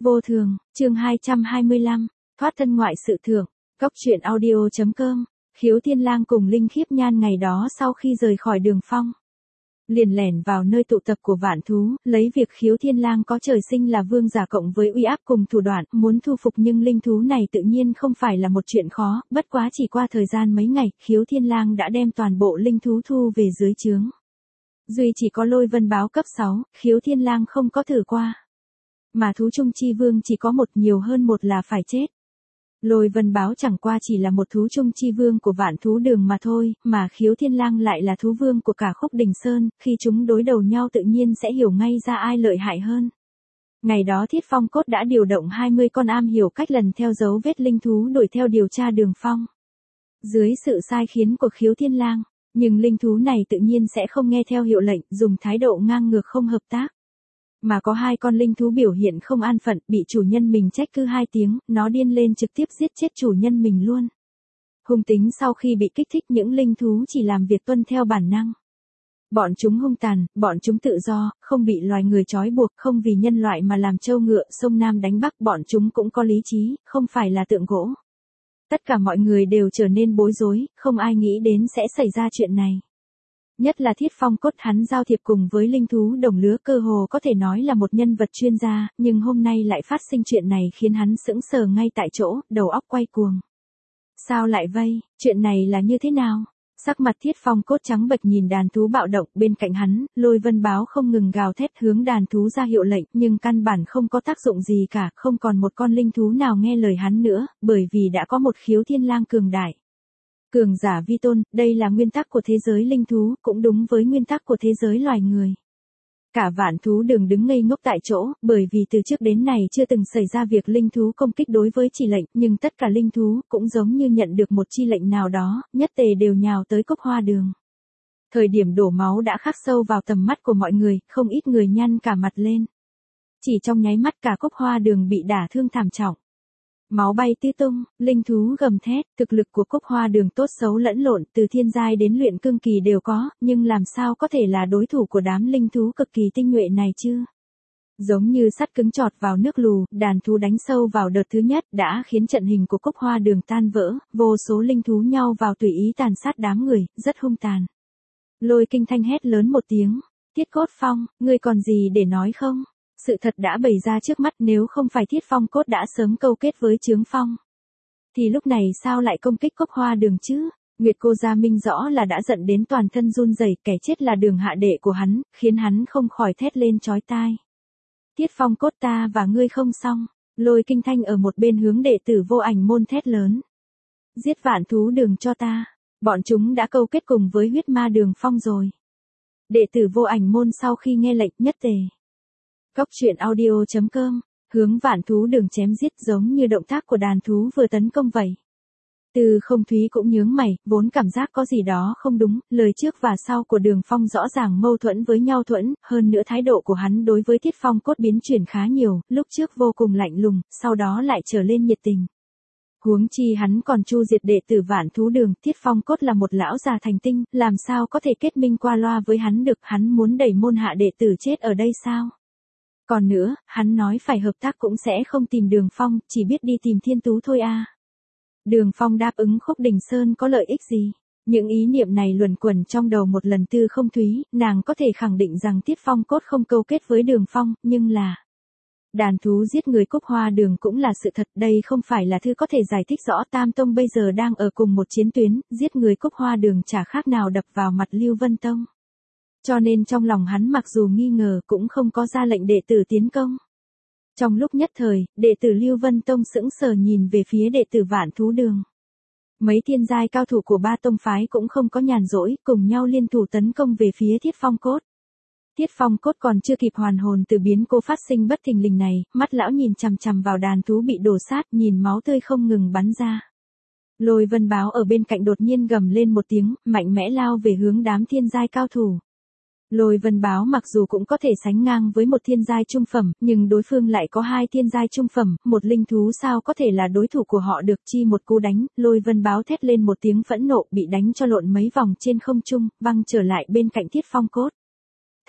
Vô thường, chương 225, thoát thân ngoại sự thưởng, Cốc truyện audio.com, Khiếu Thiên Lang cùng Linh Khiếp Nhan ngày đó sau khi rời khỏi Đường Phong. Liền lẻn vào nơi tụ tập của vạn thú, lấy việc Khiếu Thiên Lang có trời sinh là vương giả cộng với uy áp cùng thủ đoạn, muốn thu phục nhưng linh thú này tự nhiên không phải là một chuyện khó, bất quá chỉ qua thời gian mấy ngày, Khiếu Thiên Lang đã đem toàn bộ linh thú thu về dưới trướng. Duy chỉ có Lôi Vân Báo cấp 6, Khiếu Thiên Lang không có thử qua. Mà thú trung chi vương chỉ có một, nhiều hơn một là phải chết. Lôi Vân Báo chẳng qua chỉ là một thú trung chi vương của vạn thú đường mà thôi, mà Khiếu Thiên Lang lại là thú vương của cả Khúc Đình Sơn, khi chúng đối đầu nhau tự nhiên sẽ hiểu ngay ra ai lợi hại hơn. Ngày đó Thiết Phong Cốt đã điều động 20 con am hiểu cách lần theo dấu vết linh thú đuổi theo điều tra Đường Phong. Dưới sự sai khiến của Khiếu Thiên Lang, nhưng linh thú này tự nhiên sẽ không nghe theo hiệu lệnh, dùng thái độ ngang ngược không hợp tác. Mà có hai con linh thú biểu hiện không an phận, bị chủ nhân mình trách cứ 2 tiếng, nó điên lên trực tiếp giết chết chủ nhân mình luôn. Hung tính sau khi bị kích thích những linh thú chỉ làm việc tuân theo bản năng. Bọn chúng hung tàn, bọn chúng tự do, không bị loài người trói buộc, không vì nhân loại mà làm trâu ngựa, sông Nam đánh Bắc, bọn chúng cũng có lý trí, không phải là tượng gỗ. Tất cả mọi người đều trở nên bối rối, không ai nghĩ đến sẽ xảy ra chuyện này. Nhất là Thiết Phong Cốt, hắn giao thiệp cùng với linh thú đồng lứa, cơ hồ có thể nói là một nhân vật chuyên gia, nhưng hôm nay lại phát sinh chuyện này khiến hắn sững sờ ngay tại chỗ, đầu óc quay cuồng. Sao lại vây, chuyện này là như thế nào? Sắc mặt Thiết Phong Cốt trắng bệch nhìn đàn thú bạo động, bên cạnh hắn, Lôi Vân Báo không ngừng gào thét hướng đàn thú ra hiệu lệnh, nhưng căn bản không có tác dụng gì cả, không còn một con linh thú nào nghe lời hắn nữa, bởi vì đã có một Khiếu Thiên Lang cường đại. Cường giả vi tôn, đây là nguyên tắc của thế giới linh thú, cũng đúng với nguyên tắc của thế giới loài người. Cả vạn thú đường đứng ngây ngốc tại chỗ, bởi vì từ trước đến nay chưa từng xảy ra việc linh thú công kích đối với chỉ lệnh, nhưng tất cả linh thú cũng giống như nhận được một chi lệnh nào đó, nhất tề đều nhào tới Cốc Hoa Đường. Thời điểm đổ máu đã khắc sâu vào tầm mắt của mọi người, không ít người nhăn cả mặt lên. Chỉ trong nháy mắt cả Cốc Hoa Đường bị đả thương thảm trọng. Máu bay tứ tung, linh thú gầm thét, thực lực của Cốc Hoa Đường tốt xấu lẫn lộn, từ thiên giai đến luyện cương kỳ đều có, nhưng làm sao có thể là đối thủ của đám linh thú cực kỳ tinh nhuệ này chứ? Giống như sắt cứng chọt vào nước lù, đàn thú đánh sâu vào đợt thứ nhất đã khiến trận hình của Cốc Hoa Đường tan vỡ, vô số linh thú nhau vào tùy ý tàn sát đám người, rất hung tàn. Lôi Kinh Thanh hét lớn một tiếng, Thiết Cốt Phong, ngươi còn gì để nói không? Sự thật đã bày ra trước mắt, nếu không phải Thiết Phong Cốt đã sớm câu kết với Chướng Phong, thì lúc này sao lại công kích Cốc Hoa Đường chứ? Nguyệt Cô Gia Minh rõ là đã giận đến toàn thân run rẩy, kẻ chết là Đường hạ đệ của hắn, khiến hắn không khỏi thét lên chói tai. Thiết Phong Cốt, ta và ngươi không xong. Lôi Kinh Thanh ở một bên hướng đệ tử Vô Ảnh Môn thét lớn. Giết vạn thú đường cho ta. Bọn chúng đã câu kết cùng với huyết ma Đường Phong rồi. Đệ tử Vô Ảnh Môn sau khi nghe lệnh nhất tề. Cốc truyện audio.com, hướng vạn thú đường chém giết giống như động tác của đàn thú vừa tấn công vậy. Từ Không Thúy cũng nhướng mày, vốn cảm giác có gì đó không đúng, lời trước và sau của Đường Phong rõ ràng mâu thuẫn với nhau thuẫn, hơn nữa thái độ của hắn đối với Thiết Phong Cốt biến chuyển khá nhiều, lúc trước vô cùng lạnh lùng, sau đó lại trở lên nhiệt tình. Huống chi hắn còn chu diệt đệ tử vạn thú đường, Thiết Phong Cốt là một lão già thành tinh, làm sao có thể kết minh qua loa với hắn được, hắn muốn đẩy môn hạ đệ tử chết ở đây sao? Còn nữa, hắn nói phải hợp tác cũng sẽ không tìm Đường Phong, chỉ biết đi tìm Thiên Tú thôi à. Đường Phong đáp ứng Khúc Đình Sơn có lợi ích gì? Những ý niệm này luẩn quẩn trong đầu một lần. Tư Không Thúy, nàng có thể khẳng định rằng Thiết Phong Cốt không câu kết với Đường Phong, nhưng là đàn thú giết người Cốc Hoa Đường cũng là sự thật, đây không phải là thứ có thể giải thích rõ. Tam Tông bây giờ đang ở cùng một chiến tuyến, giết người Cốc Hoa Đường chả khác nào đập vào mặt Lưu Vân Tông. Cho nên trong lòng hắn mặc dù nghi ngờ cũng không có ra lệnh đệ tử tiến công. Trong lúc nhất thời, đệ tử Lưu Vân Tông sững sờ nhìn về phía đệ tử Vạn Thú Đường. Mấy thiên giai cao thủ của ba tông phái cũng không có nhàn rỗi, cùng nhau liên thủ tấn công về phía Thiết Phong Cốt. Thiết Phong Cốt còn chưa kịp hoàn hồn từ biến cố phát sinh bất thình lình này, mắt lão nhìn chằm chằm vào đàn thú bị đổ sát, nhìn máu tươi không ngừng bắn ra. Lôi Vân Báo ở bên cạnh đột nhiên gầm lên một tiếng, mạnh mẽ lao về hướng đám thiên giai cao thủ. Lôi Vân Báo mặc dù cũng có thể sánh ngang với một thiên giai trung phẩm, nhưng đối phương lại có 2 thiên giai trung phẩm, một linh thú sao có thể là đối thủ của họ được, chi một cú đánh, Lôi Vân Báo thét lên một tiếng phẫn nộ, bị đánh cho lộn mấy vòng trên không trung, văng trở lại bên cạnh Thiết Phong Cốt.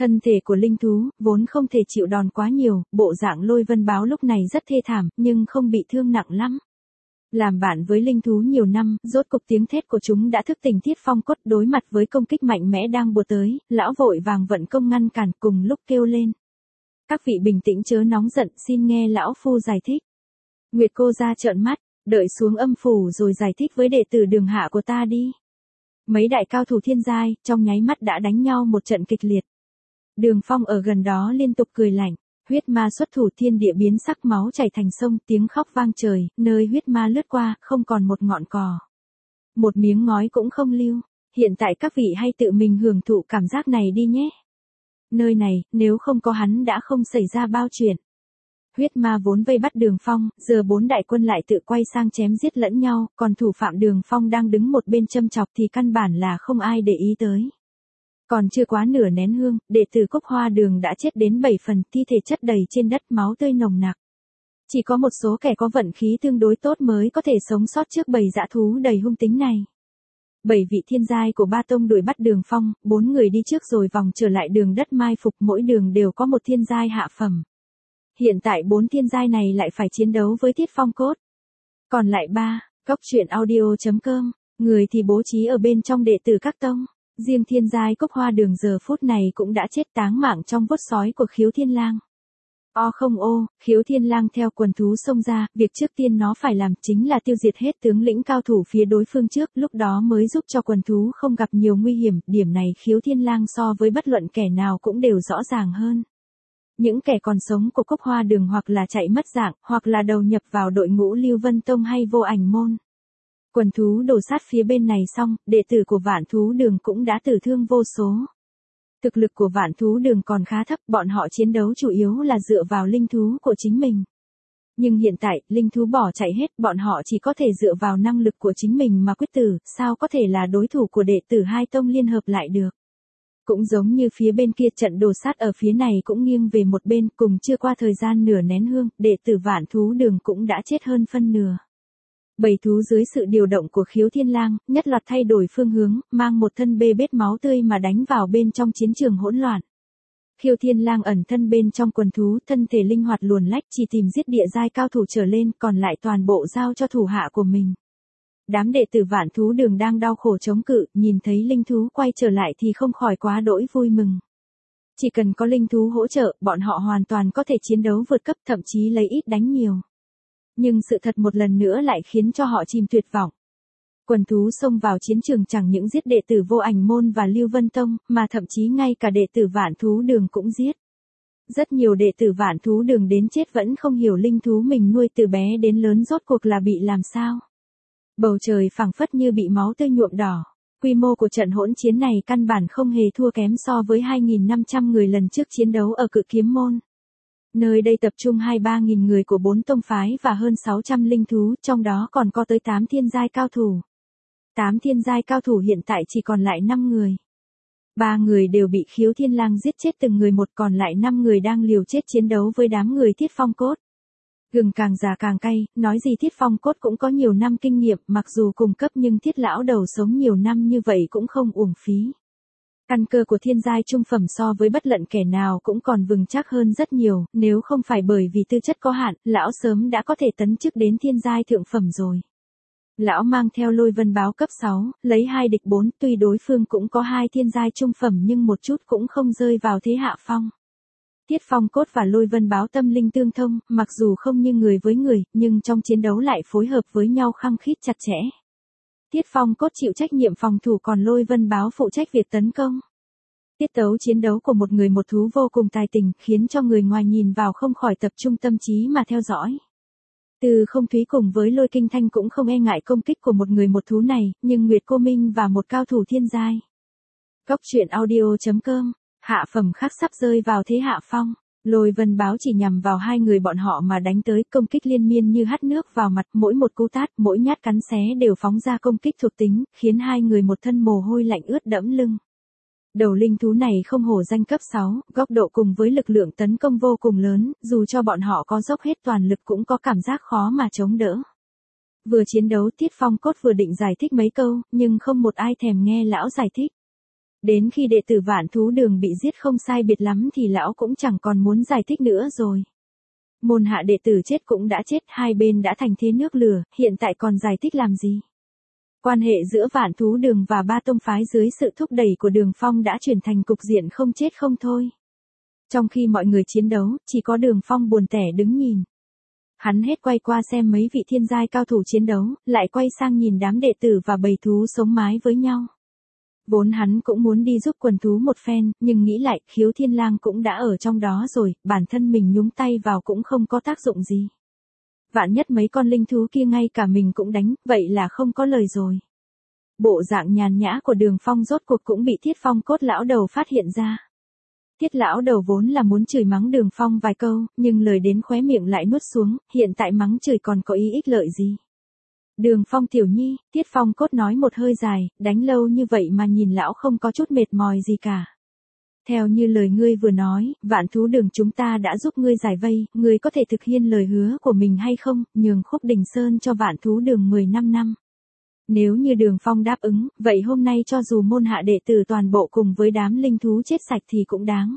Thân thể của linh thú, vốn không thể chịu đòn quá nhiều, bộ dạng Lôi Vân Báo lúc này rất thê thảm, nhưng không bị thương nặng lắm. Làm bạn với linh thú nhiều năm, rốt cục tiếng thét của chúng đã thức tỉnh Thiết Phong Cốt. Đối mặt với công kích mạnh mẽ đang bùa tới, lão vội vàng vận công ngăn cản, cùng lúc kêu lên. Các vị bình tĩnh chớ nóng giận, xin nghe lão phu giải thích. Nguyệt cô ra trợn mắt, đợi xuống âm phủ rồi giải thích với đệ tử Đường hạ của ta đi. Mấy đại cao thủ thiên giai, trong nháy mắt đã đánh nhau một trận kịch liệt. Đường Phong ở gần đó liên tục cười lạnh, huyết ma xuất thủ, thiên địa biến sắc, máu chảy thành sông, tiếng khóc vang trời, nơi huyết ma lướt qua, không còn một ngọn cỏ. Một miếng ngói cũng không lưu, hiện tại các vị hãy tự mình hưởng thụ cảm giác này đi nhé. Nơi này, nếu không có hắn đã không xảy ra bao chuyện. Huyết ma vốn vây bắt Đường Phong, giờ 4 đại quân lại tự quay sang chém giết lẫn nhau, còn thủ phạm Đường Phong đang đứng một bên châm chọc thì căn bản là không ai để ý tới. Còn chưa quá nửa nén hương, đệ tử Cốc Hoa Đường đã chết đến 7 phần, thi thể chất đầy trên đất, máu tươi nồng nặc. Chỉ có một số kẻ có vận khí tương đối tốt mới có thể sống sót trước bầy dã thú đầy hung tính này. 7 vị thiên giai của Ba Tông đuổi bắt Đường Phong, 4 người đi trước rồi vòng trở lại đường đất mai phục, mỗi đường đều có một thiên giai hạ phẩm. Hiện tại 4 thiên giai này lại phải chiến đấu với Thiết Phong Cốt. Còn lại 3, coctruyện.audio.com, người thì bố trí ở bên trong đệ tử các tông. Riêng thiên giai Cốc Hoa Đường giờ phút này cũng đã chết táng mạng trong vuốt sói của Khiếu Thiên Lang. Khiếu Thiên Lang theo quần thú xông ra, việc trước tiên nó phải làm chính là tiêu diệt hết tướng lĩnh cao thủ phía đối phương trước, lúc đó mới giúp cho quần thú không gặp nhiều nguy hiểm. Điểm này Khiếu Thiên Lang so với bất luận kẻ nào cũng đều rõ ràng hơn. Những kẻ còn sống của Cốc Hoa Đường hoặc là chạy mất dạng, hoặc là đầu nhập vào đội ngũ Lưu Vân Tông hay Vô Ảnh Môn. Quần thú đổ sát phía bên này xong, đệ tử của Vạn Thú Đường cũng đã tử thương vô số. Thực lực của Vạn Thú Đường còn khá thấp, bọn họ chiến đấu chủ yếu là dựa vào linh thú của chính mình. Nhưng hiện tại, linh thú bỏ chạy hết, bọn họ chỉ có thể dựa vào năng lực của chính mình mà quyết tử, sao có thể là đối thủ của đệ tử hai tông liên hợp lại được. Cũng giống như phía bên kia, trận đồ sát ở phía này cũng nghiêng về một bên, cùng chưa qua thời gian nửa nén hương, đệ tử Vạn Thú Đường cũng đã chết hơn phân nửa. Bầy thú dưới sự điều động của Khiếu Thiên Lang, nhất loạt thay đổi phương hướng, mang một thân bê bết máu tươi mà đánh vào bên trong chiến trường hỗn loạn. Khiếu Thiên Lang ẩn thân bên trong quần thú, thân thể linh hoạt luồn lách, chỉ tìm giết địa giai cao thủ trở lên, còn lại toàn bộ giao cho thủ hạ của mình. Đám đệ tử Vạn Thú Đường đang đau khổ chống cự, nhìn thấy linh thú quay trở lại thì không khỏi quá đỗi vui mừng. Chỉ cần có linh thú hỗ trợ, bọn họ hoàn toàn có thể chiến đấu vượt cấp, thậm chí lấy ít đánh nhiều. Nhưng sự thật một lần nữa lại khiến cho họ chìm tuyệt vọng. Quần thú xông vào chiến trường chẳng những giết đệ tử Vô Ảnh Môn và Lưu Vân Tông, mà thậm chí ngay cả đệ tử Vạn Thú Đường cũng giết. Rất nhiều đệ tử Vạn Thú Đường đến chết vẫn không hiểu linh thú mình nuôi từ bé đến lớn rốt cuộc là bị làm sao. Bầu trời phảng phất như bị máu tươi nhuộm đỏ. Quy mô của trận hỗn chiến này căn bản không hề thua kém so với 2.500 người lần trước chiến đấu ở Cự Kiếm Môn. Nơi đây tập trung 2-3 nghìn người của 4 tông phái và hơn 600 linh thú, trong đó còn có tới 8 thiên giai cao thủ. 8 thiên giai cao thủ hiện tại chỉ còn lại 5 người. 3 người đều bị Khiếu Thiên Lang giết chết từng người một, còn lại 5 người đang liều chết chiến đấu với đám người Thiết Phong Cốt. Gừng càng già càng cay, nói gì Thiết Phong Cốt cũng có nhiều năm kinh nghiệm, mặc dù cùng cấp nhưng Thiết lão đầu sống nhiều năm như vậy cũng không uổng phí. Căn cơ của thiên giai trung phẩm so với bất luận kẻ nào cũng còn vững chắc hơn rất nhiều, nếu không phải bởi vì tư chất có hạn, lão sớm đã có thể tấn chức đến thiên giai thượng phẩm rồi. Lão mang theo Lôi Vân Báo cấp 6, lấy 2 địch 4, tuy đối phương cũng có 2 thiên giai trung phẩm nhưng một chút cũng không rơi vào thế hạ phong. Thiết Phong Cốt và Lôi Vân Báo tâm linh tương thông, mặc dù không như người với người, nhưng trong chiến đấu lại phối hợp với nhau khăng khít chặt chẽ. Thiết Phong Cốt chịu trách nhiệm phòng thủ, còn Lôi Vân Báo phụ trách việc tấn công. Tiết tấu chiến đấu của một người một thú vô cùng tài tình, khiến cho người ngoài nhìn vào không khỏi tập trung tâm trí mà theo dõi. Từ Không Thúy cùng với Lôi Kinh Thanh cũng không e ngại công kích của một người một thú này, nhưng Nguyệt Cô Minh và một cao thủ thiên giai. Coctruyện.audio.com, hạ phẩm khác sắp rơi vào thế hạ phong. Lôi Vân Báo chỉ nhằm vào 2 người bọn họ mà đánh tới, công kích liên miên như hắt nước vào mặt, mỗi một cú tát, mỗi nhát cắn xé đều phóng ra công kích thuộc tính, khiến 2 người một thân mồ hôi lạnh ướt đẫm lưng. Đầu linh thú này không hổ danh cấp 6, góc độ cùng với lực lượng tấn công vô cùng lớn, dù cho bọn họ có dốc hết toàn lực cũng có cảm giác khó mà chống đỡ. Vừa chiến đấu, Thiết Phong Cốt vừa định giải thích mấy câu, nhưng không một ai thèm nghe lão giải thích. Đến khi đệ tử Vạn Thú Đường bị giết không sai biệt lắm thì lão cũng chẳng còn muốn giải thích nữa rồi. Môn hạ đệ tử chết cũng đã chết, hai bên đã thành thế nước lửa, hiện tại còn giải thích làm gì? Quan hệ giữa Vạn Thú Đường và ba tông phái dưới sự thúc đẩy của Đường Phong đã chuyển thành cục diện không chết không thôi. Trong khi mọi người chiến đấu, chỉ có Đường Phong buồn tẻ đứng nhìn. Hắn hết quay qua xem mấy vị thiên giai cao thủ chiến đấu, lại quay sang nhìn đám đệ tử và bầy thú sống mái với nhau. Vốn hắn cũng muốn đi giúp quần thú một phen, nhưng nghĩ lại, Khiếu Thiên Lang cũng đã ở trong đó rồi, bản thân mình nhúng tay vào cũng không có tác dụng gì. Vạn nhất mấy con linh thú kia ngay cả mình cũng đánh, vậy là không có lời rồi. Bộ dạng nhàn nhã của Đường Phong rốt cuộc cũng bị Thiết Phong Cốt lão đầu phát hiện ra. Thiết lão đầu vốn là muốn chửi mắng Đường Phong vài câu, nhưng lời đến khóe miệng lại nuốt xuống, hiện tại mắng chửi còn có ý ích lợi gì. Đường Phong tiểu nhi, Thiết Phong Cốt nói một hơi dài, đánh lâu như vậy mà nhìn lão không có chút mệt mỏi gì cả. Theo như lời ngươi vừa nói, Vạn Thú Đường chúng ta đã giúp ngươi giải vây, ngươi có thể thực hiện lời hứa của mình hay không, nhường Khúc Đình Sơn cho Vạn Thú Đường 15 năm. Nếu như Đường Phong đáp ứng, vậy hôm nay cho dù môn hạ đệ tử toàn bộ cùng với đám linh thú chết sạch thì cũng đáng.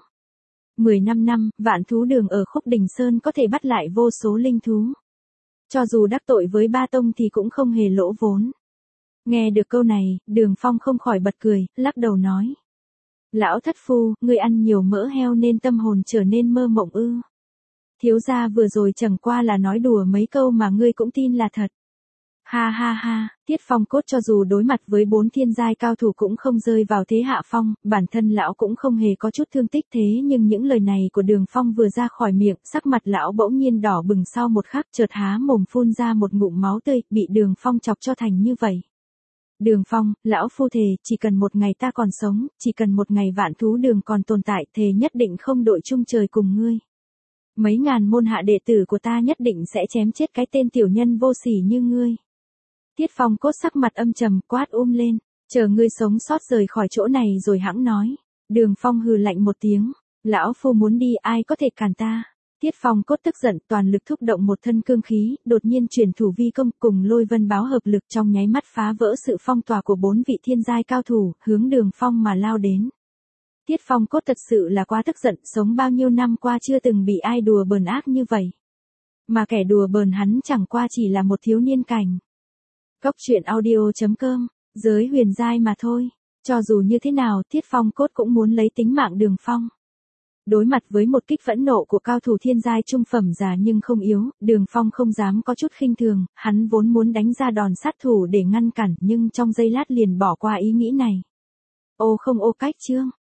15 năm, Vạn Thú Đường ở Khúc Đình Sơn có thể bắt lại vô số linh thú. Cho dù đắc tội với ba tông thì cũng không hề lỗ vốn. Nghe được câu này, Đường Phong không khỏi bật cười, lắc đầu nói. Lão thất phu, ngươi ăn nhiều mỡ heo nên tâm hồn trở nên mơ mộng ư. Thiếu gia vừa rồi chẳng qua là nói đùa mấy câu mà ngươi cũng tin là thật. Ha ha ha, Thiết Phong Cốt cho dù đối mặt với 4 thiên giai cao thủ cũng không rơi vào thế hạ phong, bản thân lão cũng không hề có chút thương tích thế nhưng những lời này của Đường Phong vừa ra khỏi miệng, sắc mặt lão bỗng nhiên đỏ bừng sau một khắc chợt há mồm phun ra một ngụm máu tươi, bị Đường Phong chọc cho thành như vậy. Đường Phong, lão phu thề, chỉ cần một ngày ta còn sống, chỉ cần một ngày Vạn Thú Đường còn tồn tại, thề nhất định không đội chung trời cùng ngươi. Mấy ngàn môn hạ đệ tử của ta nhất định sẽ chém chết cái tên tiểu nhân vô sỉ như ngươi. Thiết Phong Cốt sắc mặt âm trầm quát lên, chờ ngươi sống sót rời khỏi chỗ này rồi hãng nói. Đường Phong hừ lạnh một tiếng, lão phu muốn đi ai có thể cản ta. Thiết Phong Cốt tức giận toàn lực thúc động một thân cương khí, đột nhiên chuyển thủ vi công cùng Lôi Vân báo hợp lực trong nháy mắt phá vỡ sự phong tỏa của 4 vị thiên giai cao thủ, hướng Đường Phong mà lao đến. Thiết Phong Cốt thật sự là quá tức giận, sống bao nhiêu năm qua chưa từng bị ai đùa bỡn ác như vậy. Mà kẻ đùa bỡn hắn chẳng qua chỉ là một thiếu niên cảnh. Cốc truyện audio.com, giới huyền giai mà thôi. Cho dù như thế nào, Thiết Phong Cốt cũng muốn lấy tính mạng Đường Phong. Đối mặt với một kích phẫn nộ của cao thủ thiên giai trung phẩm già nhưng không yếu, Đường Phong không dám có chút khinh thường, hắn vốn muốn đánh ra đòn sát thủ để ngăn cản nhưng trong giây lát liền bỏ qua ý nghĩ này. Ô không ô cách chương.